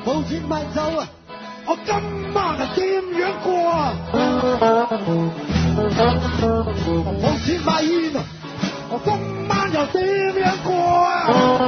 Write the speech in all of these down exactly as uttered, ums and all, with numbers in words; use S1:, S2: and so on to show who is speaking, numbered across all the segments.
S1: 冇錢買酒啊！我今晚係點樣過啊？冇錢買煙啊！我今晚又點樣過啊？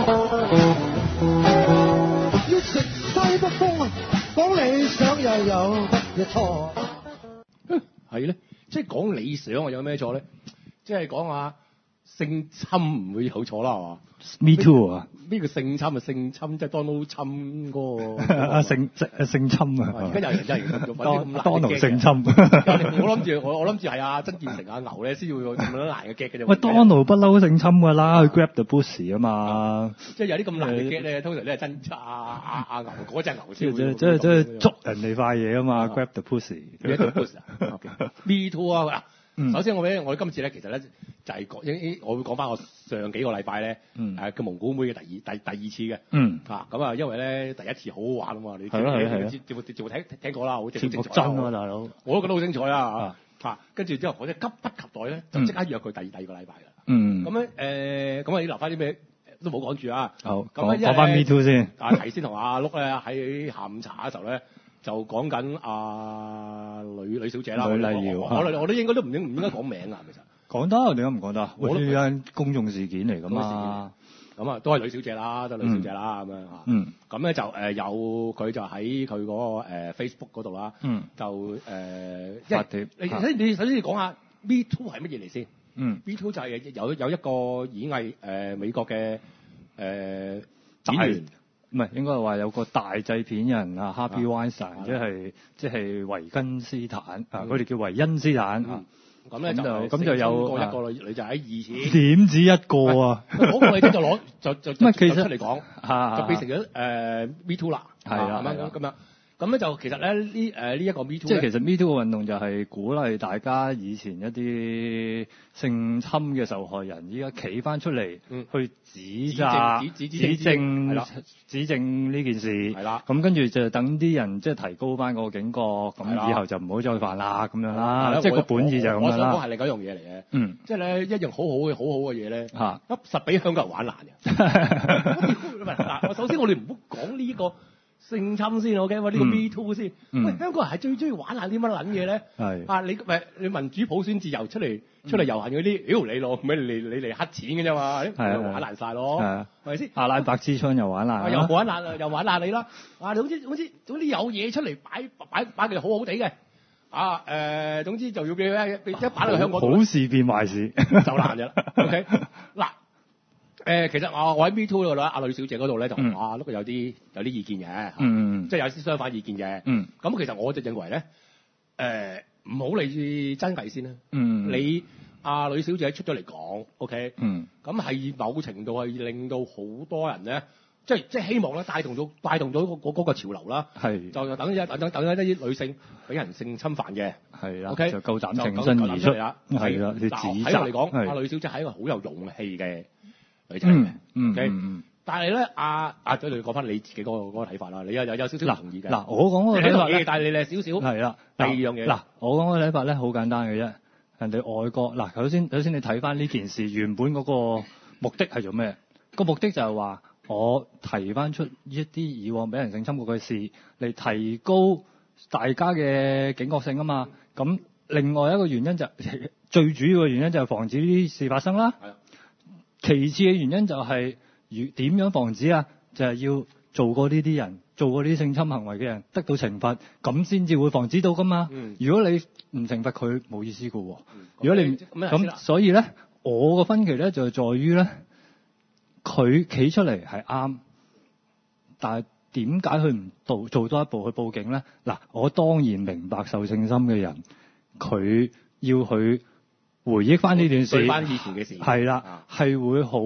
S1: 要食西北風啊！講理想又有乜嘢錯？
S2: 係咧，即係講理想啊，有咩錯咧？即係講下性侵唔會有錯啦，係嘛
S3: Me too 啊！
S2: 呢個性侵啊，性侵即係 Donald Trump 嗰個
S3: 啊性性性侵啊！
S2: 而家有人真係咁做，
S3: 當
S2: 咁難
S3: 當奴
S2: 嘅
S3: 性侵。
S2: 我諗住我我諗住係阿曾健成阿牛咧先會有咁樣難嘅 get 嘅啫。
S3: 喂，當奴不嬲性侵㗎啦，佢 grab the pussy 啊嘛。
S2: 即係有啲咁難嘅 get 咧，通常都係真阿阿阿牛嗰隻牛
S3: 即
S2: 先會。
S3: 係即係即係捉人哋塊嘢啊嘛，grab the pussy。
S2: 咩 pussy 啊 ？Me too 啊！嗱。
S3: 嗯、
S2: 首先我俾我哋今次咧，其實咧就係、是、講，我會講翻我上幾個禮拜咧，誒、嗯、嘅、啊、蒙古妹嘅第二第第二次嘅，
S3: 嗯
S2: 啊咁啊，因為咧第一次好好玩啊嘛，你
S3: 係咯係係，
S2: 節目節目聽聽過啦，好精彩
S3: 真啊大佬，
S2: 我都覺得好精彩啊嚇，跟住之後我咧急不及待咧就即刻約佢第二第二個禮拜㗎，嗯，咁咧誒咁啊要留翻啲咩都冇講住啊，
S3: 好講講翻 Me Too 先，
S2: 啊提先同阿碌咧喺下午茶嘅時候咧。就講緊阿呂呂小姐啦，
S3: 呂麗瑤，
S2: 我我我都應該都唔應唔應該講名啊，其實
S3: 講得點解唔講得？
S2: 我都
S3: 係公眾事件嚟㗎嘛，
S2: 咁啊都係呂小姐啦，都係呂小姐啦咁樣嚇。嗯，咁咧就誒有佢就喺佢嗰個誒 Facebook 嗰度啦。嗯，就誒發帖。你首先你首先要講下 Me Too 係乜嘢嚟先？嗯 ，Me Too 就係有有一個演藝誒美國嘅誒演員。
S3: 唔係應該係話有個大製片人啊 Harvey Weinstein，即係即係維根斯坦啊，佢哋叫維恩斯坦啊。
S2: 咁咧就
S3: 咁就有
S2: 一個女女仔喺二次。
S3: 點止一個啊？
S2: 嗰個女仔就攞就就就
S3: 其實
S2: 出嚟講，就變成咗誒 Me Too 啦。
S3: 係啊，
S2: 咁樣咁樣。咁咧就其實咧呢誒呢一個 Me Too
S3: 即係其實 Me Too 嘅運動就係鼓勵大家以前一啲性侵嘅受害人，依家企翻出嚟去指責、指指證、指證呢件事。係啦。咁跟住就等啲人即係提高翻個警覺，咁以後就唔好再犯啦咁樣啦。即係個本意就係咁樣啦。
S2: 我想講係另一樣嘢嚟嘅。嗯。即係咧一樣好好嘅好好嘅嘢咧，嚇，一實俾香港人玩爛嘅。嗱，我首先我哋唔好講呢個。性侵先 ，OK？喂，呢個 Me Too 先。嗯、喂，香港人係最中意玩下啲乜撚嘢咧？係啊，你咪你民主普選自由出嚟、嗯、出嚟遊行嗰啲，妖你攞咪你你嚟黑錢嘅啫嘛？係玩爛晒咯，係咪先？阿
S3: 拉伯之槍又玩爛、啊，
S2: 又玩爛又玩爛你啦！啊，總之總之總之有嘢出嚟擺擺擺佢好好地嘅。啊誒、呃，總之就要俾佢一擺落香港。
S3: 好事變壞事，
S2: 就爛嘅啦。OK，嗱。誒、呃，其實我我喺 Me Too 嗰度咧，阿呂小姐嗰度咧就話，都、嗯、有啲有啲意見嘅，嗯，即係有啲相反意見嘅，嗯，咁其實我就認為咧，誒唔好理真偽先啦，嗯，你阿呂小姐出咗嚟講 ，OK，嗯，咁係某程度係令到好多人咧，即係即係希望咧帶動咗帶動咗嗰嗰個潮流啦，係，就等一等等等一啲女性俾人性侵犯嘅，係啦 ，OK，就夠膽挺身而出啦，係啦，你指責，喺我嚟講，阿呂小姐係一個好有勇氣嘅女仔嘅，嗯，OK，嗯，但係咧，阿阿仔，你講翻你自己嗰個嗰個睇法啦，你有有有少少唔同意嘅。嗱，我講嗰個睇法咧，但係你咧少少係啦。第二樣嘢，嗱，我講嗰個睇法咧，好簡單嘅啫。人哋外國嗱，首先首先你睇翻呢件事原本嗰個目的係做咩？個目的就係話我提翻出一啲以往俾人性侵過嘅事，嚟提高大家嘅警覺性啊嘛。咁另外一個原因就最主要嘅原因就係防止呢啲事發生啦。係啊。其次嘅原因就係如點樣防止啊？就係、是、要做過呢啲人，做過呢啲性侵行為嘅人得到懲罰，咁先至會防止到噶嘛、嗯。如果你唔懲罰佢，冇意思噶喎、嗯。如果你咁，所以咧，我個分歧咧就係在於咧，佢企出嚟係啱，但係點解佢唔做做多一步去報警咧？嗱，我當然明白受性侵嘅人，佢要去。回憶翻呢段事，對翻以前嘅事，係啦，係、啊、會好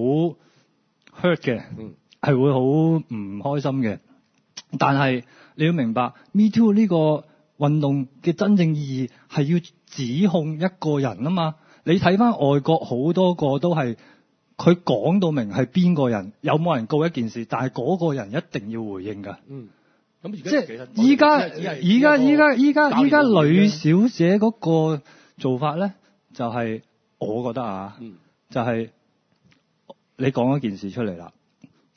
S2: hurt 嘅，係、嗯、會好唔開心嘅。但係你要明白 ，Me Too 呢個運動嘅真正意義係要指控一個人啊嘛。你睇翻外國好多個都係佢講到明係邊個人，有冇人告一件事，但係嗰個人一定要回應㗎。嗯，咁而家即係依家，依家依家依家依家呂小姐嗰個做法咧。就係、是、我覺得啊，嗯、就係、是、你講一件事出嚟啦，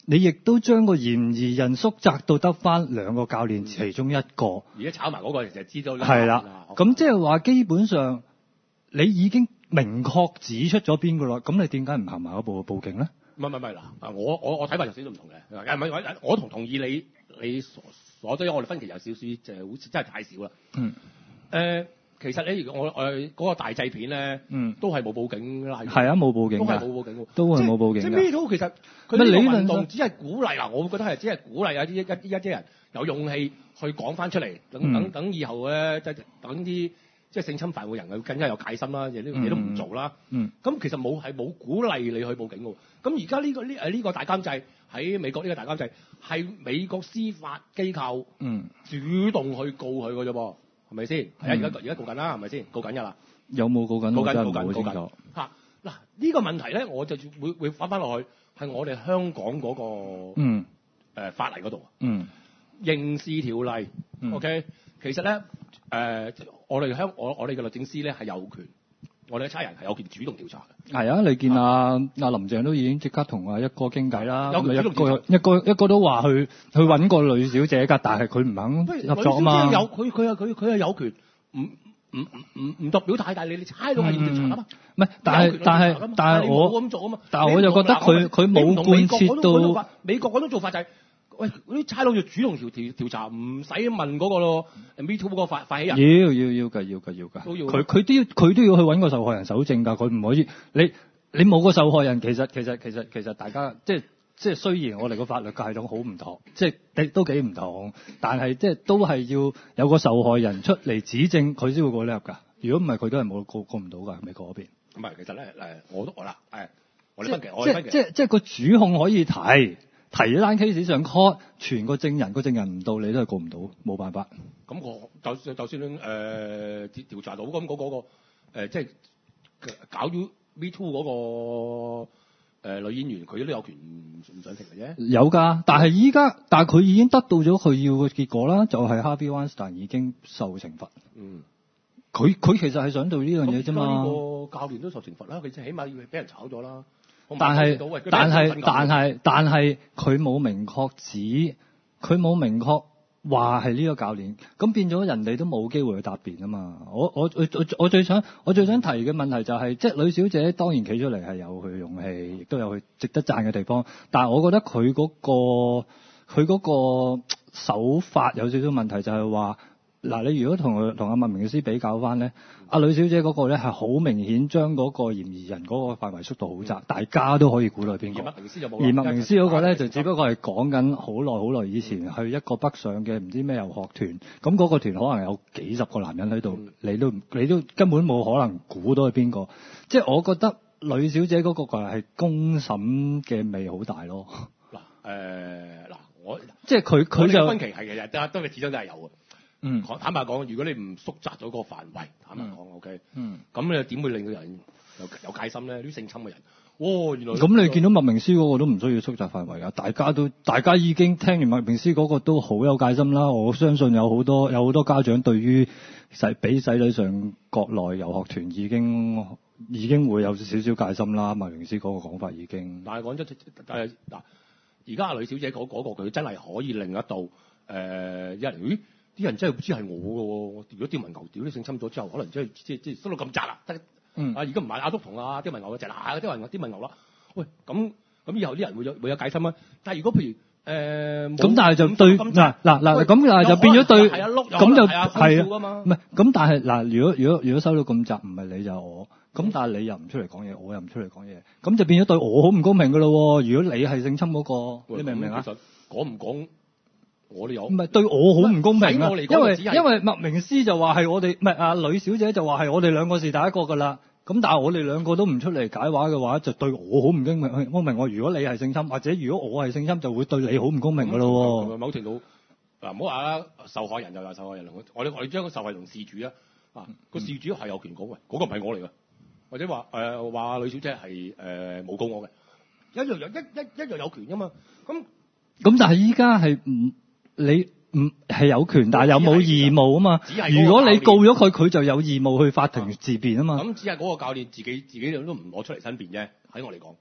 S3: 你亦都將個嫌疑人縮窄到得翻兩個教練其中一個。
S2: 而家炒埋嗰個其實知道啦。
S3: 係啦，咁即係話基本上你已經明確指出咗邊個啦，咁你點解唔行埋嗰步報警咧？
S2: 唔係唔係嗱，我我我睇法有少少唔同嘅，唔係我同同意你你所所對，我哋分歧有少少，就係好似真係太少啦。嗯。誒、呃，其實你我我嗰、嗰個大製片咧，嗯，都係冇報警拉。係啊，
S3: 冇報警㗎。
S2: 都係冇報警㗎。
S3: 都係冇報警㗎。
S2: 即係呢套其實佢呢個運動只係鼓勵嗱，我覺得係只係鼓勵有啲一啲一啲人有勇氣去講翻出嚟，等、嗯、等等以後咧，即係等啲即係性侵犯嘅人佢更加有戒心啦，嘢都嘢都唔做啦。嗯。咁其實冇係冇鼓勵你去報警㗎。咁而家呢個呢誒呢個大監製喺美國呢個大監製係美國司法機構嗯主動去告佢㗎啫噃，係咪先？係啊，而家而家告緊啦，係咪先？告緊㗎啦。
S3: 有冇告緊？
S2: 告緊告緊
S3: 告緊。
S2: 嚇嗱呢個問題咧，我就會會翻翻落去係我哋香港嗰個嗯誒法例嗰度嗯刑事條例、嗯、OK 其實咧誒、呃、我哋香我我哋嘅律政司咧係有權。我哋嘅差人係有權主動調查嘅。係啊，你見阿阿林鄭都已經即刻同阿一哥傾偈啦。有一個一個一個都話去去揾個女小姐㗎，但係佢唔肯合作啊嘛。女小姐有佢佢係佢佢係有權唔唔唔唔作表態，但係你你差佬係要調查啊嘛。唔係，但係但係但係我冇咁做啊嘛。但係我就覺得佢佢冇貫徹到美國嗰種做法就係。喂，嗰啲差佬要主動調調調查，唔使問嗰個咯 Me Too 嗰個發發起人。要要要㗎，要㗎，要㗎。都要。佢佢都要佢都要去揾個受害人搜證㗎，佢唔可以。你你冇個受害人，其實其實其實其實大家即係即係雖然我哋個法律系統好唔同，即係都幾唔同，但係即係都係要有個受害人出嚟指證，佢先會告得入㗎。如果唔係，佢都係冇告告唔到㗎。美國嗰邊。唔係，其實咧誒，我都我啦誒，我哋分歧，我哋分歧。即即即係個主控可以提。提一單 case 上 court，傳個證人，個證人唔到，你都係告唔到，冇辦法。咁我就算就算誒、呃、調查到咁嗰、嗰個誒、呃，即係搞咗 Me Too 嗰、嗰個、呃、女演員，佢都有權唔唔上庭嘅啫。有㗎，但係依家，但係佢已經得到咗佢要嘅結果啦，就係、是、Harvey Weinstein 已經受懲罰。嗯。佢佢其實係想做呢樣嘢啫嘛。呢個教練都受懲罰啦，佢即係起碼要俾人炒咗啦。但係但係但係但係佢冇明確指，佢冇明確話係呢個教練，咁變咗人哋都冇機會去答辯啊嘛。我我我我我最想我最想提嘅問題就係、是，即係女小姐當然企出嚟係有佢勇氣，亦都有佢值得讚嘅地方，但係我覺得佢嗰個佢嗰個手法有少少問題，就係話嗱，你如果同佢同阿麥明詩比較翻咧。阿女小姐嗰個咧係好明顯將嗰個嫌疑人嗰個範圍縮到好窄、嗯，大家都可以估到係邊個。而麥明詩就冇。而麥明詩嗰個咧就只不過係講緊好耐好耐以前、嗯、去一個北上嘅唔知咩遊學團，咁嗰個團可能有幾十個男人喺度、嗯，你都你都根本冇可能估到係邊個。即係我覺得女小姐嗰個係公審嘅味好大咯。嗱誒嗱，我即係佢佢就分歧係嘅，都都係始終都係有嘅。嗯，坦白講，如果你唔縮窄咗個範圍，坦白講 ，OK，嗯，咁你點會令到人有有戒心咧？啲性侵嘅人，哦，原來咁你見到麥明詩嗰個都唔需要縮窄範圍㗎，大家都大家已經聽完麥明詩嗰個都好有戒心啦。我相信有好多有好多家長對於使俾仔女上國內遊學團已經已經會有少少戒心啦。麥明詩嗰個講法已經，但係講真，但係嗱，而家阿女小姐嗰、嗰個佢真係可以令得到誒、呃、一人咦？啲人真係唔知係我嘅喎，如果刁文牛屌啲性侵咗之後，可能真係即係即係縮到咁窄啦。得嗯啊，而家唔係阿篤同阿刁文牛嘅就嗱，刁文牛刁文牛啦。喂，咁咁以後啲人會有會有戒心啊。但係如果譬如誒咁，呃、但係就對嗱嗱嗱咁，但係就變咗對咁就係啊，唔係咁，但係嗱，如果如果如果收到咁窄，唔係你就我咁，但係你又唔出嚟講嘢，我又唔出嚟講嘢，咁就變咗對我好唔公平㗎咯。如果你係性侵嗰、嗰個，你明唔明啊？其實講唔講？我哋有唔係對我好唔公平啊！因為因為麥明詩就話係我哋唔係啊，女小姐就話係我哋兩個是第一個㗎啦。咁但係我哋兩個都唔出嚟解話嘅話，就對我好唔公平。公平我如果你係性侵，或者如果我係性侵，就會對你好唔公平㗎咯。嗯、某程度嗱，唔好話啦，受害人就話受害人，我哋我哋將個受害人同事主啊，啊個事主係有權講喂，嗰、嗰個唔係我嚟㗎，或者話誒話女小姐係誒冇告我嘅，一樣有一一一樣有權㗎嘛。咁咁但係依家係唔。你唔係有權，但係有冇義務啊嘛？如果你告咗佢，佢就有義務去法庭自辯啊嘛。咁、嗯、只係嗰個教練自己自己都唔攞出嚟申辯啫。喺我嚟講，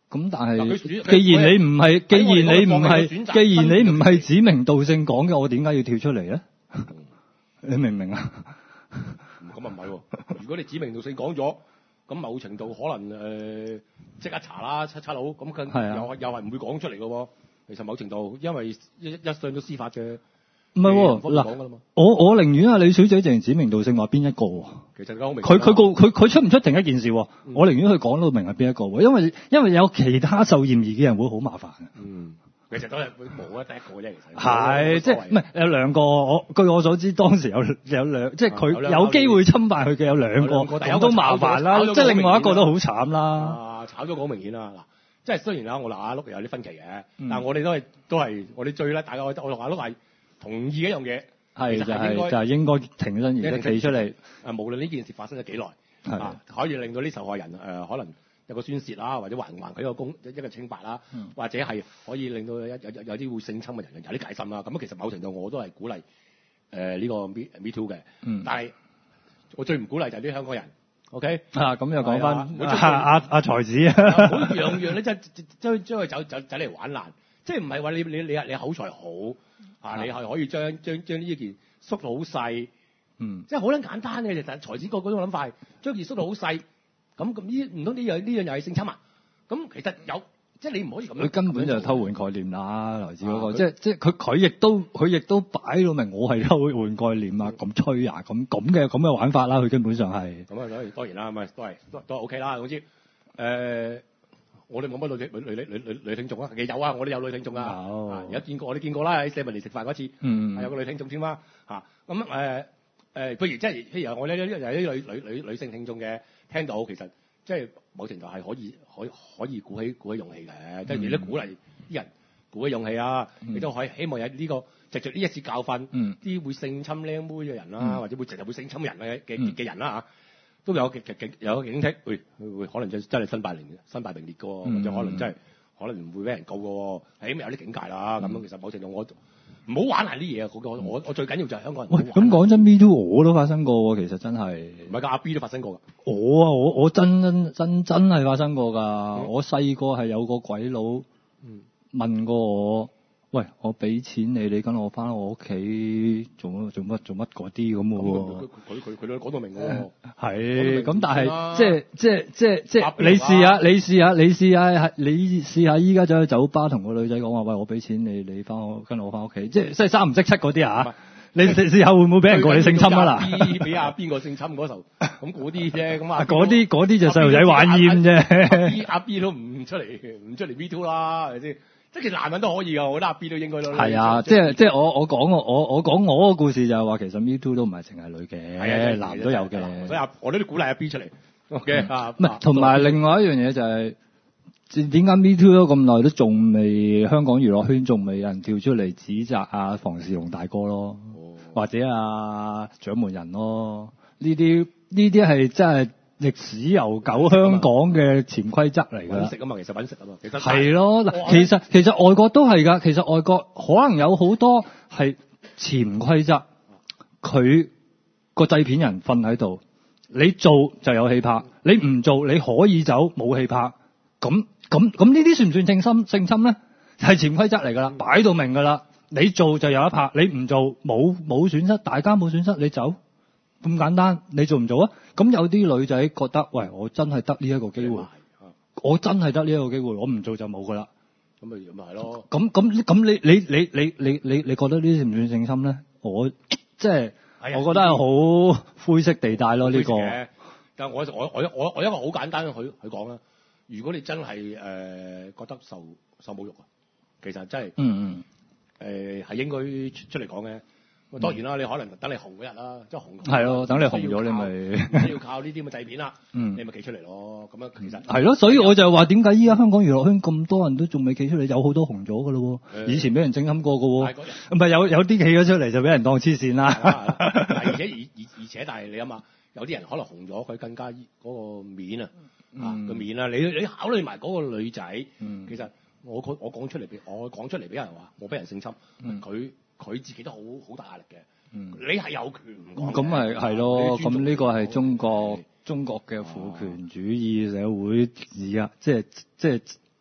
S3: 咁但係，既然你唔係，既然你唔係，既然你唔係指名道姓講嘅，我點解要跳出嚟咧？你明唔明啊？
S2: 咁啊唔係喎，如果你指名道姓講咗，咁某程度可能誒即、呃、刻查啦，七七佬咁佢又又係唔會講出嚟嘅喎。其實某程度，因為一一上到司法嘅。唔係喎，嗱，
S3: 我我寧願啊李小姐淨指名道姓話邊一個喎。
S2: 其實好明。佢
S3: 佢告佢佢出唔出定一件事喎、嗯？我寧願佢講到明係邊一個喎，因為因為有其他受嫌疑嘅人會好麻煩嘅。
S2: 嗯，其實都係冇啊，第一個啫，其實。
S3: 係，即係唔係有兩個？我據我所知，當時有有兩，即係佢有機會侵犯佢嘅有兩個，咁都麻煩啦。即係另外一個都好慘啦。
S2: 啊，炒咗好明顯啦嗱，即係雖然啦，我同阿碌有啲分歧嘅、嗯，但係我哋都係都係我哋最咧，大家我同阿碌係。同意一樣嘢，
S3: 係就係、是、就係、是、應該停身而企出嚟。
S2: 誒，無論呢件事發生咗幾耐，啊，可以令到啲受害人誒、呃、可能有個宣泄啦，或者還還佢一個公一個清白啦、嗯，或者係可以令到有有有啲會性侵嘅人有啲戒心啦。咁其實某程度我都係鼓勵誒呢、呃這個 Me Me Too 嘅、嗯，但係我最唔鼓勵就係啲香港人。OK
S3: 啊，咁又講翻阿阿阿才子啊，
S2: 好樣樣咧，即係將將佢走走走嚟玩爛，即係唔係話你你你你口才好。啊！你係可以將將將呢一件縮到好細，嗯，即係好撚簡單嘅，其實才子個嗰種諗法係將件縮到好細，咁咁呢唔通呢樣呢樣又係性侵啊？咁其實有，即係你唔可以咁樣。佢根本就係偷換概念啦，來自嗰個，即係即係佢佢亦都佢亦都擺到明，我係偷換概念啊，咁吹啊，咁咁嘅咁嘅玩法啦，佢根本上係。咁啊，當然當然啦，咪都係都都係 OK 啦，總之誒。呃我哋冇乜女女女女女女聽眾啊，其實有啊，我哋有女聽眾啊，有、啊、有見過，我哋見過啦，喺社民連食飯嗰次，嗯，係有個女聽眾添啦，嚇咁誒誒，譬如即係譬如我呢一有啲女女女女性聽眾嘅聽到，其實即係某程度係可以可以可以鼓起鼓起勇氣嘅，即係亦都鼓勵啲人鼓起勇氣啊，亦、嗯、都可以希望有呢、這個藉著呢一次教訓，啲、嗯、會性侵靚妹嘅人啦、啊嗯，或者會直頭會性侵人嘅嘅嘅人啦、啊、嚇。都有警警有警惕，會會可能真真係身敗名身敗名裂嘅喎，或者可能真係可能唔會俾人告嘅喎，起碼有啲警戒啦。咁、嗯、樣其實某程度我唔好玩下啲嘢啊！我我我最緊要就係香港人。喂，咁
S3: 講真 ，Me Too 我都發生過喎，其實真係。
S2: 唔係㗎，阿 B 都發生過㗎。
S3: 我啊，我我真真真真係發生過㗎、嗯。我細個係有個鬼佬問過我。喂，我俾錢你，你跟我翻我屋企做乜做乜做乜嗰啲咁嘅喎。
S2: 佢佢佢都講到明喎。
S3: 係，咁但係即係即係即係即係你試下，你試下，你試下，你試下依家走去酒吧同個女仔講話，喂，我俾錢你，你翻我跟我翻屋企，即係即係三唔識七嗰啲啊！你試試下會唔會俾人告你性侵啊？嗱，
S2: 俾阿邊個性侵嗰時候，咁嗰啲啫，咁啊
S3: 嗰啲嗰啲就細路仔玩煙啫。
S2: 阿 B 阿 B 都唔出嚟唔出嚟 Me Too 啦，係咪先？即係其實男人都可以㗎，我覺得阿 B 都應該都
S3: 係啊！即係即係我我講我我我講我個故事就係話，其實 Me Too 都唔係淨係女嘅，係男都有嘅。
S2: 所以我都鼓勵阿 B 出嚟。OK 啊，
S3: 唔係同埋另外一樣嘢就係點解 Me Too 都咁耐都仲未香港娛樂圈仲未有人跳出嚟指責阿房仕龍大哥咯，哦、或者阿掌門人咯？呢啲呢啲係真係。歷史悠久香港嘅潛規則嚟㗎，揾食啊嘛，其實揾食啊嘛，其實係咯嗱，其實其實外國都係㗎，其實外國可能有好多係潛規則，佢個製片人瞓喺度，你做就有戲拍，你唔做你可以走冇戲拍，咁咁咁呢啲算唔算性侵性侵咧？係潛規則嚟㗎啦，擺到明㗎啦，你做就有一拍，你唔做冇冇損失，大家冇損失，你走。咁簡單，你做唔做啊？咁有啲女仔覺得，喂，我真係得呢一個機會，我真係得呢一個機會，我唔做就冇噶啦。咁咪咪係咯。咁咁咁，你你你你你你你覺得呢啲算唔算性侵咧？我即係、哎，我覺得係好灰色地帶咯呢、呢個。
S2: 但係我我我我我一個好簡單去去講啦。如果你真係誒、呃、覺得受受侮辱啊，其實真係嗯嗯誒係、呃、應該出出嚟講嘅。當然啦，你可能等你紅嗰日啦，即係紅。係咯，等你紅咗你咪。要靠呢啲咁嘅製片啦，嗯，你咪企出嚟咯。咁樣其實
S3: 係咯，所以我就話點解依家香港娛樂圈咁多人都仲未企出嚟，有好多紅咗㗎咯喎。以前俾人整冚過㗎喎，唔係有有啲企咗出嚟就俾人當黐線啦。
S2: 而且而而而且，但係你諗下，有啲人可能紅咗，佢更加嗰個面啊，啊個面啊，你你考慮埋嗰個女仔，其實我我講出嚟俾我講出嚟俾人話，我俾人性侵，佢。佢自己都好好大壓力嘅、嗯，你係有權唔講。咁咪係咯，咁呢個係中國中國嘅父權主義社會而家，即係即係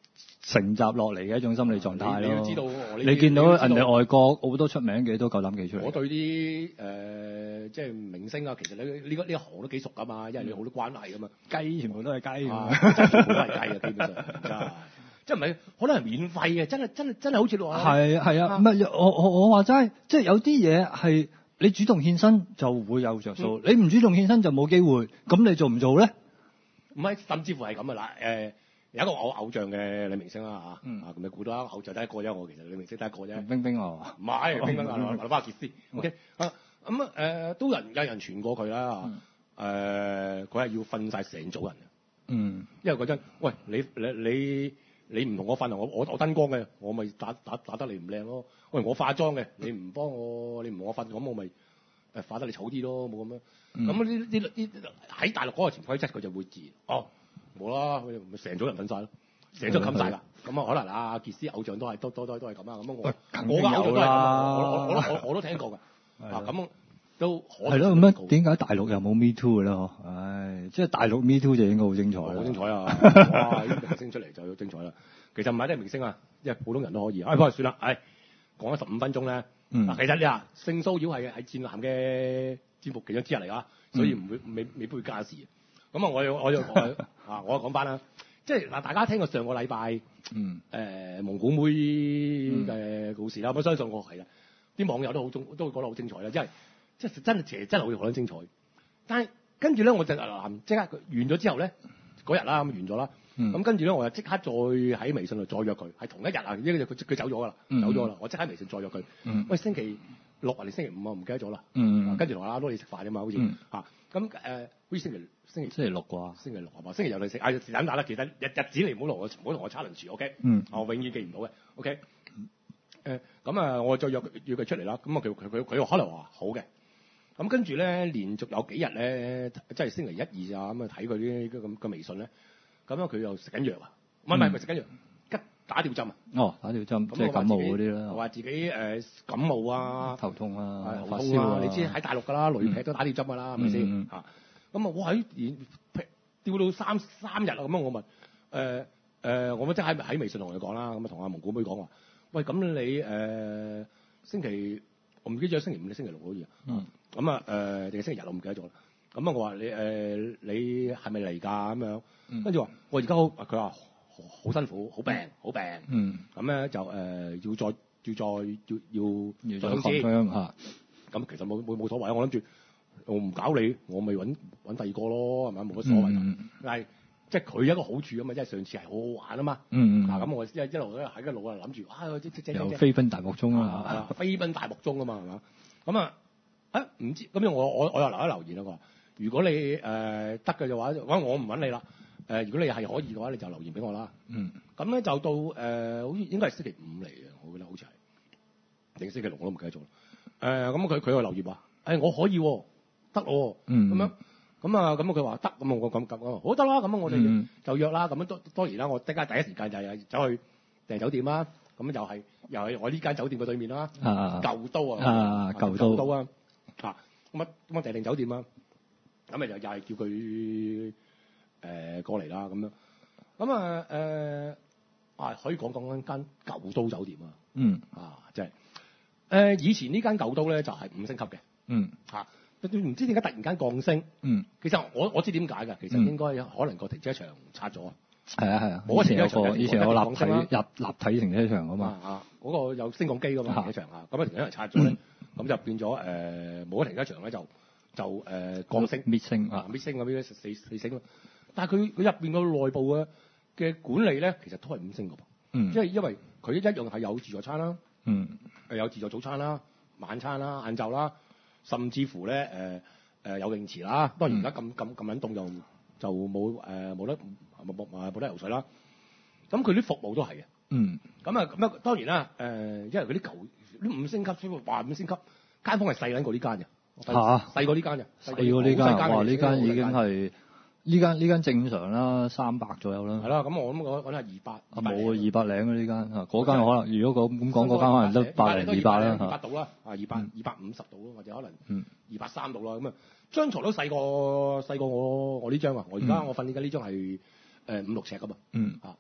S3: 承襲落嚟嘅一種心理狀態咯。
S2: 你要知道，我
S3: 你見到人哋外國好多出名嘅都夠膽企出嚟。
S2: 我對啲誒、呃、即係明星啊，其實你呢、呢個呢一行都幾熟噶嘛，因為你好多關係噶嘛。
S3: 雞全部都係雞，
S2: 啊、真係全部都係雞啊，基本上真係。即係唔係可能係免費嘅，真係真係真係好似話
S3: 係係啊，唔係我我我話齋，即係有啲嘢係你主動獻身就會有着數，嗯、你唔主動獻身就冇機會。咁你做唔做咧？
S2: 唔係，甚至乎係咁啊嗱，誒有一個我偶像嘅女明星啦嚇，
S3: 嗯、
S2: 啊咁你估到啦，偶像得一個啫，我其實女明星得一個啫。
S3: 冰冰啊？
S2: 唔係冰冰啊，劉巴傑斯。OK 啊咁啊誒都有人有人傳過佢啦嚇，誒佢係要瞓晒成組人嘅。嗯，因為嗰陣喂你你你。你你唔同我瞓啊！我我我燈光嘅，我咪打打打得你唔靚咯。喂，我化妝嘅，你唔幫我，你唔同我瞓，咁我咪誒化得你醜啲咯，冇咁樣。咁呢啲呢喺大陸嗰個潛規則，佢就會自然哦，冇啦，咪成組人瞓晒咯，成組冚晒啦。咁啊，可能阿傑斯偶像都係都都都都係咁啊。咁我我嘅偶像都係咁啊，我我我我我都聽過㗎。啊咁。都係咯，咁樣點解大陸又冇 Me Too 嘅咧？嗬，唉，即係大陸 Me Too 就應該好精彩，好精彩啊！哇，啲明星出嚟就好精彩啦。其實唔係啲明星啊，因為普通人都可以。唉、哎，不過算啦，唉，講咗十五分鐘咧。嗱、嗯，其實你話性騷擾係係賤男嘅節目其中之一嚟㗎，所以唔會未未必會加時。咁啊，我又我又啊，我講翻啦，即係嗱，大家聽過上個禮拜嗯誒、呃、蒙古妹嘅故事啦，我相信我係啦，啲網友都好中都會覺得好精彩啦，因為。即係真係其實真係好好精彩，但係跟住咧我就嗱即刻完咗之後咧嗰日啦咁完咗啦，咁、嗯、跟住咧我就即刻再喺微信度再約佢，係同一日啊，因為佢佢走咗㗎啦，走咗啦，我即刻喺微信再約佢，嗯、喂星期六或者星期五啊唔記得咗啦，嗯、跟住同阿攞你食飯啊嘛，好似嚇咁誒，好似星期星期星期六啩，星期六係嘛？星期日你食，啊時間打啦，其實日日子你唔好同我唔好同我差輪住 ，OK？、嗯、我永遠記唔到嘅 ，OK？誒咁啊，我再約約佢出嚟啦，咁啊佢佢佢佢可能話好嘅。咁跟住咧，連續有幾日咧，即係星期一二啊咁啊睇佢啲咁嘅微信咧，咁樣佢又食緊藥啊，唔係唔係唔係食緊藥，吉打吊針啊。哦，打吊針，即係感冒嗰啲啦。話自己誒感冒啊，頭痛啊，發燒啊，你知喺大陸㗎啦，雷劈都打吊針㗎啦，係咪先嚇？咁啊，我喺吊到三三日啊，咁啊，我問誒誒，我咪即係喺喺微信同佢講啦，咁啊同阿蒙古妹講話，喂，咁你誒星期我唔記得咗星期五定星期六好似啊。嗯。咁啊誒定係星期日我唔記得咗啦。咁啊我話你誒、呃、你係咪嚟㗎咁樣？跟住話我而家好，佢話好辛苦，好病，好病。嗯。咁咧就誒、呃、要再要再要要要再通知嚇。咁其實冇冇冇所謂，我諗住我唔搞你，我咪揾揾第二個咯，係咪？冇乜所謂。嗯、但係即係佢一個好處啊嘛，即係上次係好好玩啊嘛。嗯嗯。嗱咁我一一路咧喺個腦啊諗住啊即即即有飛奔大漠中啊，飛奔大漠中啊嘛係嘛？咁啊。啊，唔知咁樣我我我又留一留言啦。我話如果你誒得嘅話，咁我唔揾你啦。誒、呃，如果你係可以嘅話，你就留言俾我啦。嗯。咁咧就到誒、呃，好似應該係星期五嚟嘅，我記得好似係定星期六我都唔記得咗。誒、呃，咁佢佢又留言話：誒、哎，我可以喎、啊，得喎、啊。嗯。咁樣咁啊，咁佢話得，咁我咁咁好得啦。咁我哋就約啦。咁樣當當然啦，我即刻第一時間就係走去訂酒店啦。咁又係又係我呢間酒店嘅對面啦。啊。舊都啊。啊，舊都。舊都啊。啊，咁啊咁啊訂定酒店啦，咁咪又又係叫佢誒、呃、過嚟啦咁樣，咁啊誒啊可以講講間舊都酒店啊，嗯啊即係誒以前呢間舊都咧就係、是、五星級嘅，嗯嚇，唔知點解突然間降升，嗯，其實我我知點解㗎，其實應該可能個停車場拆咗。係啊係啊，以前有個以前有個立體入立體停車場啊嘛，啊嗰、那個有升降機㗎嘛停車場啊，咁啊停車場拆咗咧，咁、嗯、就變咗誒冇咗停車場咧就就誒、呃、降升滅升啊滅升咁樣四四升咯，但係佢佢入邊個內部嘅嘅管理咧其實都係五星㗎噃，嗯，即係因為佢一樣係有自助餐啦，嗯，誒有自助早餐啦、晚餐啦、晏晝啦，甚至乎咧誒誒有泳池啦，當然而家咁咁咁撚凍就就冇誒冇得。冇冇冇得游水啦，咁佢啲服務都係嘅，嗯，咁啊咁啊當然啦，誒、呃，因為佢啲舊啲五星級，所以話五星級間房係細撚過呢間嘅，嚇，細過呢間嘅，細過呢間，哇！呢間已經係呢間呢間正常啦，三百左右啦，係啦，咁我諗我我諗係二百，啊冇啊，二百零啊呢間，嚇，嗰間可能如果咁咁講嗰間可能得百零二百啦，二百到啦，啊二百二百五十到咯，或者可能二百三到啦，咁啊張牀都細過細過我我呢張啊，我而家我瞓呢間呢張係。誒五六尺噶嘛，嗯啊，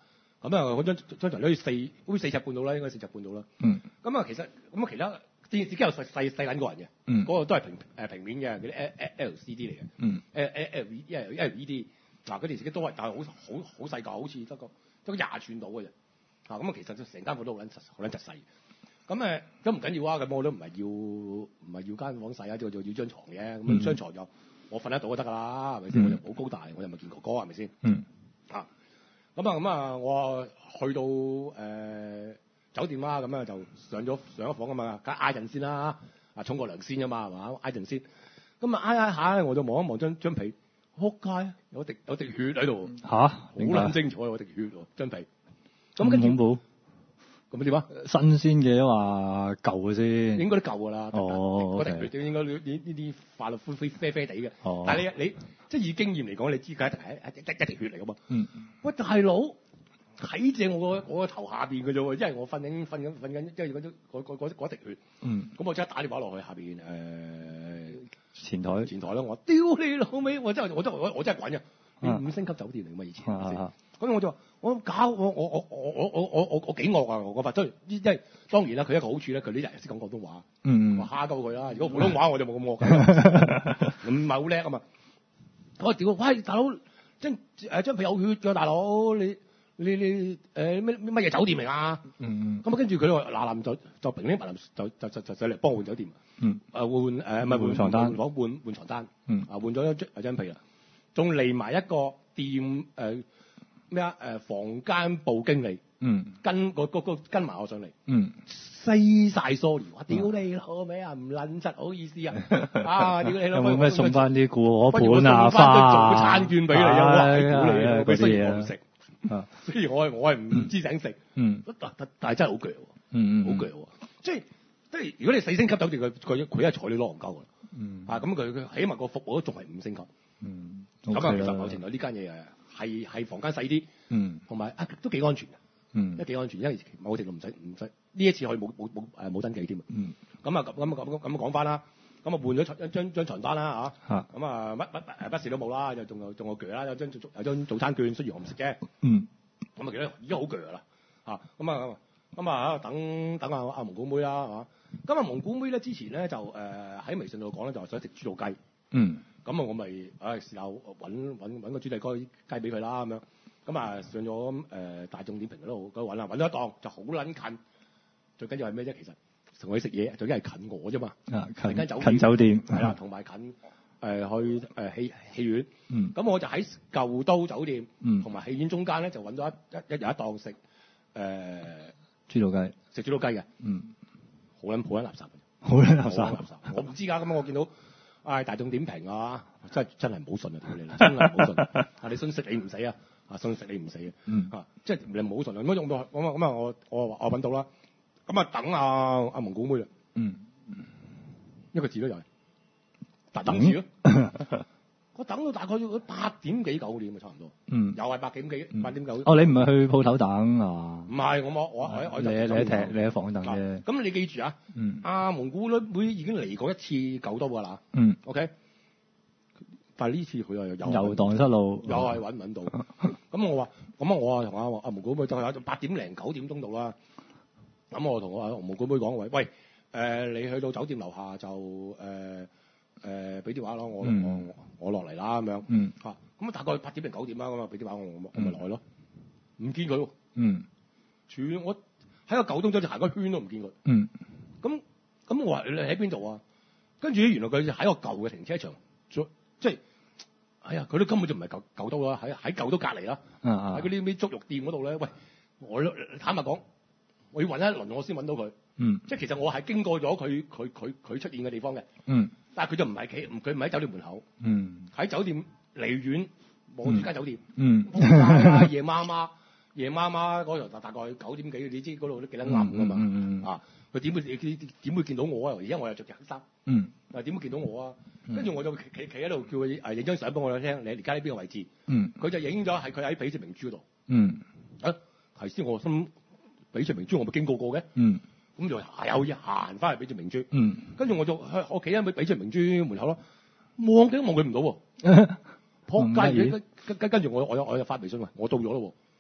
S2: 咁啊，嗰張張床好似四好似四尺半到啦，應該四尺半到啦。嗯。咁啊，其實咁啊，其他電視機有細細細撚個人嘅。嗯。嗰個都係平誒平面嘅，嗰啲 L L C D 嚟嘅。嗯。誒誒 L E L E D 嗱，嗰電視機都係，但係好好好細嚿，好似得個得個廿寸到嘅啫。啊，咁啊，其實成間房都好撚好撚窒細。咁誒都唔緊要啊！咁我都唔係要唔係要間房細啊，就就要張床嘅。咁張床就我瞓得到就得㗎啦，係咪先？我又好高大，我又唔係健哥哥，係咪先？嗯。啊。咁啊咁啊，我去到誒、呃、酒店啦，咁啊就上咗上咗房啊嘛，梗係嗌陣先啦，啊沖個涼先啊嘛，係嘛？嗌陣先。咁啊嗌嗌下咧，我就望一望張張被，撲街，有滴有滴血喺度。嚇！好撚精彩，有滴血喎張被。咁跟住。咁點啊？
S3: 新鮮嘅話舊嘅先，
S2: 應該都舊㗎啦。
S3: 哦，
S2: 嗰滴血應該呢呢啲化到灰灰啡啡地嘅。哦，但係你你即係以經驗嚟講，你知佢一定係一一一滴血嚟㗎嘛。嗯。喂，大佬睇正我個我個頭下邊嘅啫喎，因為我瞓緊瞓緊瞓緊，即係嗰啲嗰嗰嗰滴血。嗯。咁我即刻打電話落去下邊誒、呃、前台前台啦，我屌你老味，我真係我真我我真係滾嘅。你五星級酒店嚟㗎嘛以前。啊咁我就話我搞我我我我我我我我我幾惡啊！我發即係因為當然啦，佢一個好處咧，佢呢啲人識講廣東話，嗯，我蝦鳩佢啦。如果普通話我就冇咁惡嘅，唔係好叻啊嘛。我屌，喂大佬，張誒張被有血㗎，大佬你你你誒咩乜嘢酒店嚟啊？嗯咁啊跟住佢話嗱嗱就就平拎白林就就就就就嚟幫我換酒店，嗯，誒換誒唔係換床單，換房換換床單，嗯，啊換咗一張張被啦，仲嚟埋一個店誒。呃咩啊？誒房間部經理，嗯，跟個個個跟埋我上嚟，嗯 ，say 晒 sorry，我屌你老味啊，唔撚柒好意思啊，啊屌你老味，
S3: 有冇咩送翻啲果盤啊花啊？
S2: 早餐券俾你啊，哇屌你老味，雖然我唔食，啊，雖然我係我係唔知醒食，嗯，但但但係真係好鋸喎，嗯嗯，好鋸喎，即係即係如果你四星級酒店佢佢佢係睬你攞唔鳩㗎，嗯，啊咁佢佢起碼個服務都仲係五星級，嗯，咁啊其實某程度呢間嘢誒。係係房間細啲，嗯，同埋啊都幾安全嘅，嗯，都幾安全，因為某程度唔使唔使呢一次可以冇冇冇誒冇登記添啊，嗯，咁啊咁咁咁咁講翻啦，咁啊換咗一張張床單啦嚇，咁啊乜乜誒乜事都冇啦，又仲有仲有鋸啦，有張有張早餐券，雖然我唔食啫，嗯，咁啊其實已經好鋸啦，嚇，咁啊咁啊等等阿阿蒙古妹啦嚇，咁啊蒙古妹咧之前咧就誒喺微信度講咧就話想食豬腦雞，嗯。咁啊，我咪誒試下揾揾揾個豬蹄雞雞俾佢啦咁樣。咁啊上咗誒、呃、大眾點評嗰度嗰度揾啦，揾咗一檔就好撚近。最緊要係咩啫？其實同佢食嘢最緊係近我啫嘛。啊，近間酒店近酒店係啦，同埋近誒、呃、去誒戲戲院。嗯。咁我就喺舊都酒店同埋戲院中間咧，就揾到一一一有一檔食誒、呃、
S3: 豬腦雞，
S2: 食豬腦雞嘅。嗯。好撚好撚垃圾嘅。
S3: 好撚垃圾。
S2: 垃圾。我唔知㗎，咁我見到。唉、哎，大眾點評啊，真係真係唔好信啊！同你啦，真係唔好信啊！你信食你唔死啊！啊，信食你唔死啊！嗯啊，即係你唔好信啊！咁用到咁啊咁啊，我我我揾到啦，咁啊等阿、啊、阿蒙古妹啦，嗯，一個字都有，等住咯。我等到大概要八點幾九點啊，差唔多。嗯，又係八點幾八點九。
S3: 哦，你唔係去鋪頭等啊？
S2: 唔係，我冇我喺我
S3: 你你喺你喺房等啫。
S2: 咁你記住啊，嗯，阿蒙古妹已經嚟過一次九都㗎啦。嗯 ，OK。但係呢次佢又又
S3: 遊蕩失路，
S2: 又係揾唔揾到。咁我話，咁啊我啊同阿阿蒙古妹就有八點零九點鐘到啦。咁我同我阿蒙古妹講喂喂，誒、呃、你去到酒店樓下就誒。呃誒俾電話咯，我、嗯、我我落嚟啦咁樣，嗯嚇，咁啊大概八點定九點啦，咁啊俾電話我，我我咪落去咯，唔見佢喎，嗯，全我喺個九東洲就行個圈都唔見佢，嗯，咁咁我話你喺邊度啊？跟住原來佢喺個舊嘅停車場，即係，哎呀佢都根本就唔係舊舊都啦，喺喺舊都隔離啦，喺嗰啲咩足肉店嗰度咧，喂，我坦白講，我要揾一輪我先揾到佢，嗯，即係其實我係經過咗佢佢佢佢出現嘅地方嘅，嗯。但係佢就唔係企，佢唔喺酒店門口，嗯，喺酒店離遠望住間酒店，嗯，夜媽媽夜媽媽嗰度大概九點幾，你知嗰度都幾得暗㗎嘛，嗯嗯、啊，佢點會點會見到我啊？而家我又着件黑衫，嗯，啊點會見到我啊？跟住我就企企喺度叫佢誒影張相俾我聽，你而家喺邊個位置？嗯，佢就影咗係佢喺比著明珠度，嗯，啊，頭先我心比著明珠我咪經過過嘅，嗯。咁就有嘢行翻嚟比著明珠，嗯，跟住我就我企喺比著明珠門口咯，望幾都望佢唔到喎，撲街！跟跟跟住我我我又發微信話我到咗咯喎，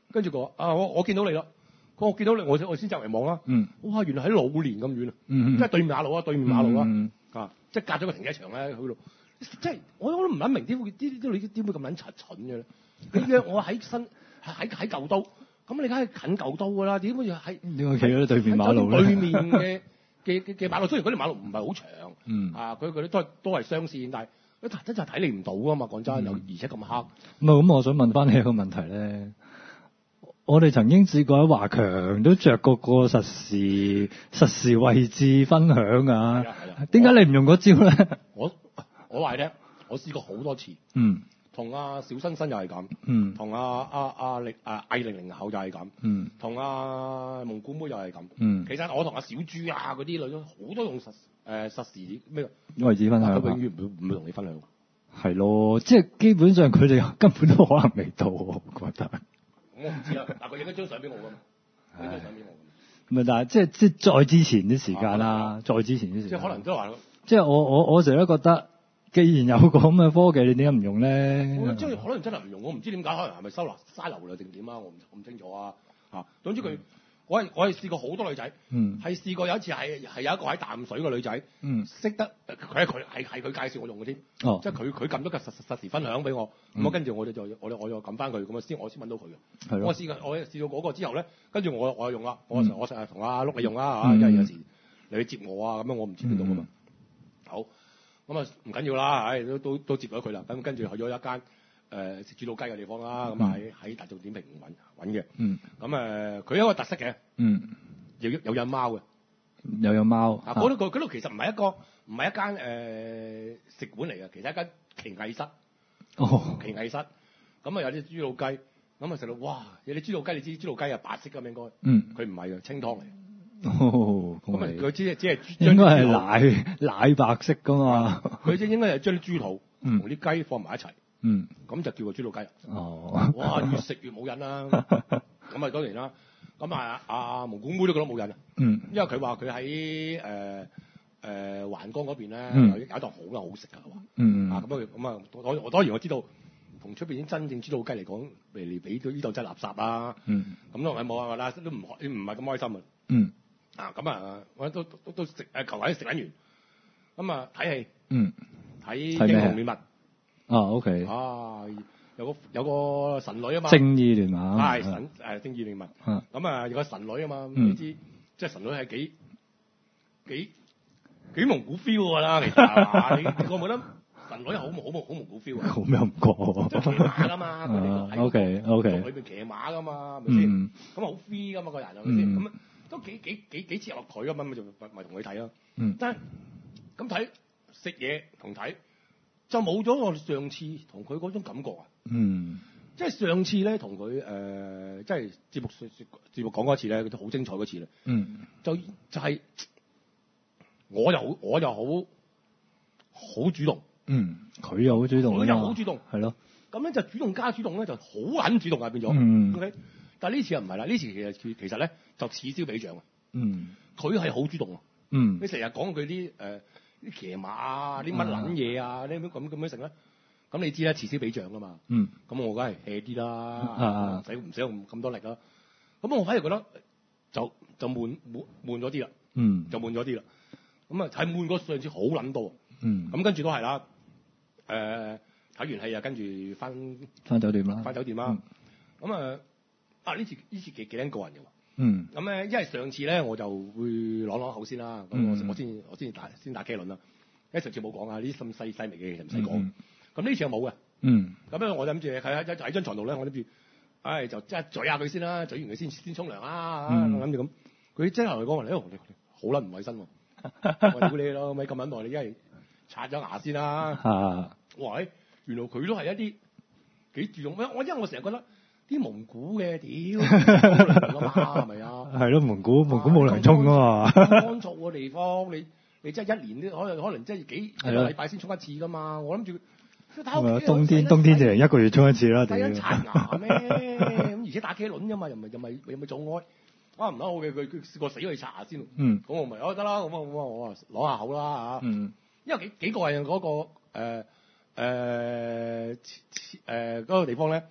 S2: 跟住佢話啊，我我見到你啦。我見到你，我我先周圍望啦。
S3: 嗯。
S2: 哇！原來喺老年咁遠啊！
S3: 嗯。
S2: 即係對面馬路啊，對面馬路啊。
S3: 嗯。
S2: 啊！即係隔咗個停車場咧，去到即係我我都唔諗明點會啲啲女點會咁撚柒蠢嘅咧？你約我喺新喺喺舊都，咁你梗係近舊都㗎啦，點會喺
S3: 點解企喺對面馬路咧？
S2: 對面嘅嘅嘅嘅馬路，雖然嗰條馬路唔係好長。
S3: 嗯。
S2: 啊！佢佢都係都係雙線，但係一真就睇你唔到啊嘛！講真，又而且咁黑。
S3: 唔係咁，我想問翻你一個問題咧。我哋曾經試過喺華強都着過個實時實時位置分享啊！點解你唔用嗰招咧？
S2: 我我話你聽，我試過好多次。嗯。同阿小新新又係咁。嗯。同阿阿阿力阿毅零零後又係咁。嗯。同阿蒙古妹又係咁。嗯。其實我同阿小豬啊嗰啲女都好多用實誒、呃、實時咩
S3: 位置分享。
S2: 佢永遠唔會唔會同你分享。
S3: 係咯，即係基本上佢哋根本都可能未到，我覺得。
S2: 我唔知啦，但佢影一張相俾我㗎嘛，影張相俾我。
S3: 唔係，但係即係即係再之前啲時間啦、啊，再之前啲時間。
S2: 即係可能都話，即
S3: 係我我我成日都覺得，既然有個咁嘅科技，你點解唔用咧？
S2: 我即係可能真係唔用，我唔知點解，可能係咪收留嘥流啦定點啊？我唔唔清楚啊。嚇，總之佢。嗯我係我係試過好多女仔，係、嗯、試過有一次係係有一個喺淡水嘅女仔，嗯、識得佢係佢係係佢介紹我用嘅添，哦、即係佢佢撳咗個實實時分享俾我，咁、嗯、我跟住我哋就我我又撳翻佢，咁啊先我先揾到佢嘅。我試過我試過嗰個之後咧，跟住我我用啦，我我成日同阿碌你用啦嚇，因為有時你去接我啊咁樣，我唔知邊度噶嘛。好，咁啊唔緊要啦，唉都都都接咗佢啦，咁跟住去咗一間。誒、呃、食煮老雞嘅地方啦，咁啊喺喺大眾點評揾揾嘅，咁誒佢有一個特色嘅，嗯、有有養貓嘅，
S3: 有養貓。
S2: 啊嗰度嗰度其實唔係一個唔係一間誒、呃、食館嚟嘅，其實一間奇藝室，哦，奇藝室，咁啊有啲豬老雞，咁啊食到哇，有啲豬老雞，你知豬老雞係白色㗎應該，佢唔係嘅清湯嚟，哦，咁啊佢只只係
S3: 應該係奶奶白色㗎嘛，
S2: 佢即應該係將啲豬肚同啲雞放埋一齊。嗯，咁就叫個豬老雞。哦，哇，越食越冇癮啦。咁啊當然啦，咁啊阿蒙古妹都覺得冇癮啊。嗯，因為佢話佢喺誒誒環江嗰邊咧有有一檔好啦好食㗎話。嗯啊咁啊咁啊，我我當然我知道，同出邊啲真正豬老雞嚟講，嚟嚟俾到呢度真係垃圾啦。嗯，咁都係冇辦法啦，都唔唔係咁開心啊。嗯，啊咁啊，我都都都食誒求其食緊完，咁啊睇戲。嗯，睇英雄聯盟。
S3: 啊 OK
S2: 啊，有個有個神女啊嘛，
S3: 正義聯盟
S2: 係神誒正義聯盟，咁啊有個神女啊嘛，你知即係神女係幾幾幾蒙古 feel 㗎啦，其實你你覺唔覺得神女係好好蒙好蒙古 feel 啊？
S3: 好咩唔覺？
S2: 即係騎馬㗎嘛，佢哋喺
S3: OK OK
S2: 裏邊騎馬㗎嘛，係咪先？咁啊好 free 㗎嘛個人係咪先？咁都幾幾幾幾似落佢㗎嘛，咪就咪咪同佢睇咯。但係咁睇食嘢同睇。就冇咗我上次同佢嗰種感覺啊！嗯，即係上次咧同佢誒，即係節目節目講嗰次咧，佢都好精彩嗰次咧。嗯，就就係、是、我又好，我又好好主動。嗯，佢又好主動，佢又好主動，係咯。咁咧就主動加主動咧，就好撚主動啊變咗。嗯 ，OK。但係呢次又唔係啦，呢次其實其實咧就此消彼長啊。嗯，佢係好主動啊。嗯，你成日講佢啲誒。呃啲騎馬啊，啲乜撚嘢啊，呢咁咁咁樣食咧，咁你知啦，此消彼長噶嘛。嗯。咁我梗係 hea 啲啦，唔使唔使用咁多力啦。咁我反而覺得就就悶悶悶咗啲啦。嗯。就悶咗啲啦。咁啊，係悶過上次好撚多。嗯。咁跟住都係啦。誒、呃，睇完戲啊，跟住翻
S3: 翻酒店啦。
S2: 翻酒店啦。咁、嗯、啊，啊呢次呢次幾幾撚個人嘅喎。
S3: 嗯，
S2: 咁咧，因為上次咧我就會啷啷口先啦，咁、嗯、我我先我先打先打茄輪啦。因為上次冇講啊，呢啲咁細細微嘅嘢就唔使講。咁、嗯、呢次又冇嘅。嗯。咁咧我就諗住喺喺喺張床度咧，我諗住，唉、哎、就即係咀下佢先啦，咀完佢先先沖涼啦，諗住咁。佢即係嚟講話，你好撚唔衞生喎。我屌你咯，咪咁撚耐，你一係刷咗牙先啦。啊。喂，原來佢都係一啲幾注重。我因為我成日覺得。啲蒙古嘅屌冇涼㗎嘛，係咪啊？係
S3: 咯，蒙古蒙古冇涼沖㗎嘛。
S2: 乾燥嘅地方，你你真係一年都可能可能即係幾一個禮拜先沖一次㗎嘛。我諗住
S3: 冬天冬天就係一個月沖一次啦。
S2: 第一刷牙咩？咁而且打茄輪㗎嘛，又唔係又咪又咪做愛。啊唔得好嘅，佢佢試過死去刷牙先。嗯。咁我咪哦得啦，咁啊咁啊我啊攞下口啦嚇。嗯。因為幾幾個人嗰個誒誒誒嗰個地方咧。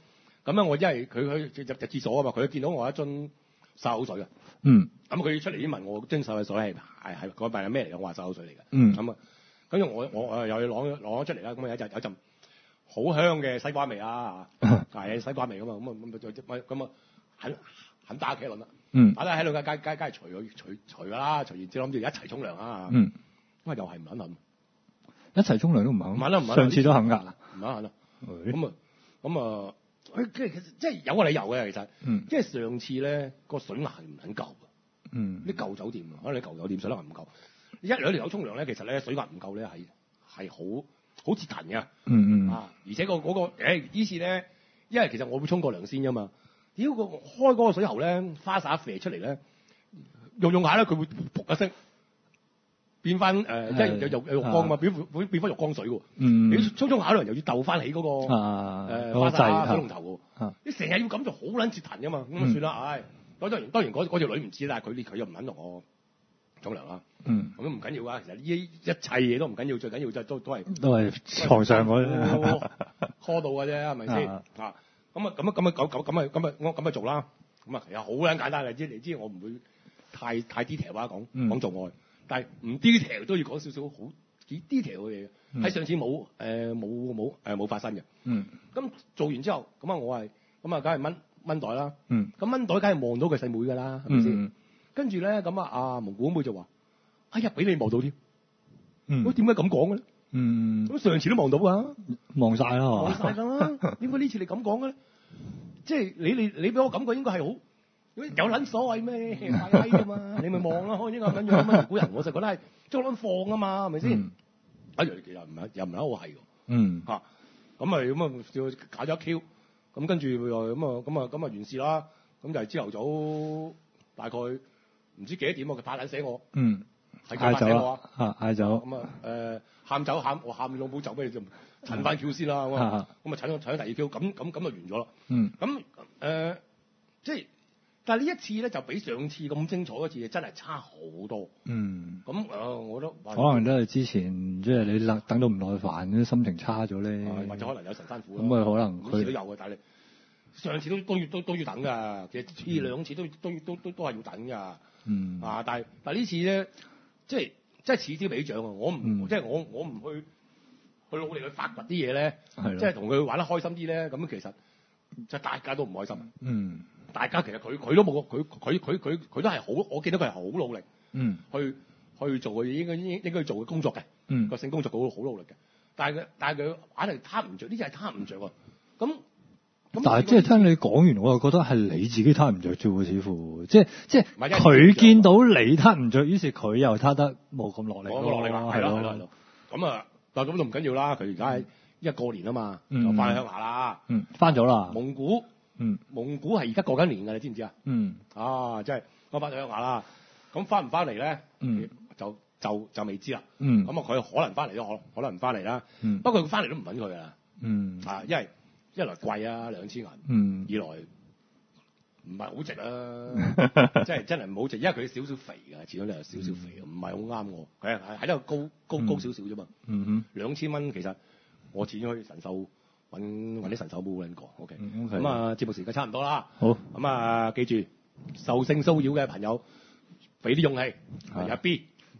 S2: 咁樣我因為佢佢入入廁所啊嘛，佢見到我一樽漱口水啊。
S3: 嗯。
S2: 咁佢出嚟先問我樽漱口水係係係嗰瓶係咩嚟嘅？我話漱口水嚟嘅。
S3: 嗯。
S2: 咁啊，跟住我我我又要攞攞咗出嚟啦。咁啊有陣有陣好香嘅西瓜味啊，係西瓜味㗎嘛。咁啊咁啊咁啊很很打茄輪啦。
S3: 嗯。
S2: 打打喺度梗梗梗係除咗除除㗎啦，除完之後諗住一齊沖涼啊。
S3: 嗯。
S2: 咁啊又係唔肯肯。
S3: 一齊沖涼都唔肯。
S2: 唔肯啦唔肯。
S3: 上次都肯㗎。
S2: 唔肯肯啦。咁啊咁啊。佢其實即係有個理由嘅，其實，嗯，即係上次咧個水壓唔肯夠，嗯，啲舊酒店啊，可能你舊酒店水壓唔夠，一兩條友沖涼咧，其實咧水壓唔夠咧係係好好折騰嘅，嗯嗯，啊，而且、嗰個嗰、嗰個誒於是咧，因為其實我會沖過涼先㗎嘛，屌個開嗰個水喉咧，花灑射出嚟咧，用用下咧佢會噗一聲。變翻誒，即係有有有浴缸嘛，變變變翻浴缸水喎。嗯，你沖沖下涼又要鬥翻起嗰個誒花灑水龍頭喎。你成日要咁就好撚折騰㗎嘛。咁啊算啦，唉，當然當然嗰嗰條女唔知啦，佢佢又唔肯同我沖涼啦。嗯，咁都唔緊要啊。其實呢一切嘢都唔緊要，最緊要就都都係
S3: 都係床上嗰啲
S2: call 到嘅啫，係咪先啊？咁啊咁啊咁啊咁咁咁啊咁啊我咁啊做啦。咁啊其實好撚簡單嘅，知你知我唔會太太 detail 啊講講做愛。但係唔 detail 都要講少少好幾 detail 嘅嘢，喺、嗯、上次冇誒冇冇誒冇發生嘅。嗯。咁做完之後，咁啊我係咁啊，梗係掹掹袋啦。嗯。咁掹袋梗係望到佢細妹㗎啦，係咪先？跟住咧，咁啊阿蒙古妹就話：哎呀，俾你望到添。嗯。喂，點解咁講嘅咧？嗯。咁上次都望到㗎。
S3: 望晒啦，
S2: 望晒㗎啦。點解呢次你咁講嘅咧？即係你你你俾我感覺應該係好。有撚所謂咩？快閪㗎嘛！你咪望咯，應該咁樣咁樣。古人我就覺得係將撚放啊嘛，係咪先？啊又其實唔係，又唔係好係喎。嗯。嚇，咁咪咁啊，就搞咗一 Q，咁跟住又咁啊，咁啊，咁啊完事啦。咁就係朝頭早大概唔知幾多點啊？佢拍撚醒我。嗯。係佢拍醒我啊！
S3: 嚇，嗌走。
S2: 咁啊誒，喊走喊我喊兩杯酒俾你就陳翻 Q 先啦。咁啊，咁啊陳咗陳咗第二 Q，咁咁咁就完咗啦。嗯。咁誒，即係。但係呢一次咧就比上次咁精彩嗰次真係差好多。嗯。咁誒、呃，我都可
S3: 能都係之前即係你等等到唔耐煩，啲心情差咗咧。
S2: 或者可能有神山苦。
S3: 咁啊，可能
S2: 每次都有嘅，但係上次都都要都都要等㗎。其實次兩次都都都都都係要等㗎。嗯。啊！但係但係呢次咧，即係即係此消彼長啊！我唔、嗯、即係我我唔去去努力去發掘啲嘢咧，即係同佢玩得開心啲咧，咁其實就大家都唔開心。嗯。大家其實佢佢都冇佢佢佢佢佢都係好，我記得佢係好努力，嗯，去去做佢應該應應該做嘅工作嘅，嗯，個性工作佢好努力嘅，但係佢但係佢硬係攤唔着，呢隻係攤唔着喎，咁咁。但係
S3: 即係聽你講完，我又覺得係你自己攤唔着啫喎，似乎即係即係佢見到你攤唔着，於是佢又攤得冇咁落力，
S2: 冇落力啦，係咯係咯，咁啊，但係咁都唔緊要啦，佢而家一過年啊嘛，就翻去鄉下啦，嗯，
S3: 翻咗啦，
S2: 蒙古。嗯，蒙古係而家過緊年㗎，你知唔知啊？嗯，啊，即係我翻咗鄉下啦，咁翻唔翻嚟咧？嗯，就就就未知啦。嗯，咁啊，佢可能翻嚟都可可能唔翻嚟啦。嗯，不過佢翻嚟都唔揾佢㗎啦。嗯，啊，因為一來貴啊，兩千銀。嗯，二來唔係好值啊，即係真係唔好值，因為佢少少肥㗎，始終都有少少肥，唔係好啱我。佢係喺度高高高少少啫嘛。嗯哼，兩千蚊其實我錢可以神獸。揾揾啲神手冇撚過 ，OK，咁、嗯 okay. 啊節目時間差唔多啦，好，咁啊記住受性騷擾嘅朋友俾啲勇氣，係啊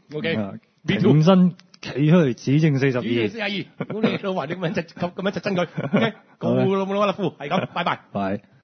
S2: B，OK，B two，
S3: 挺身企出嚟指正四十二，
S2: 四十二，咁你老話你咁樣窒咁樣窒真佢 ，OK，告老母老屈夫，係咁，拜拜，
S3: 拜。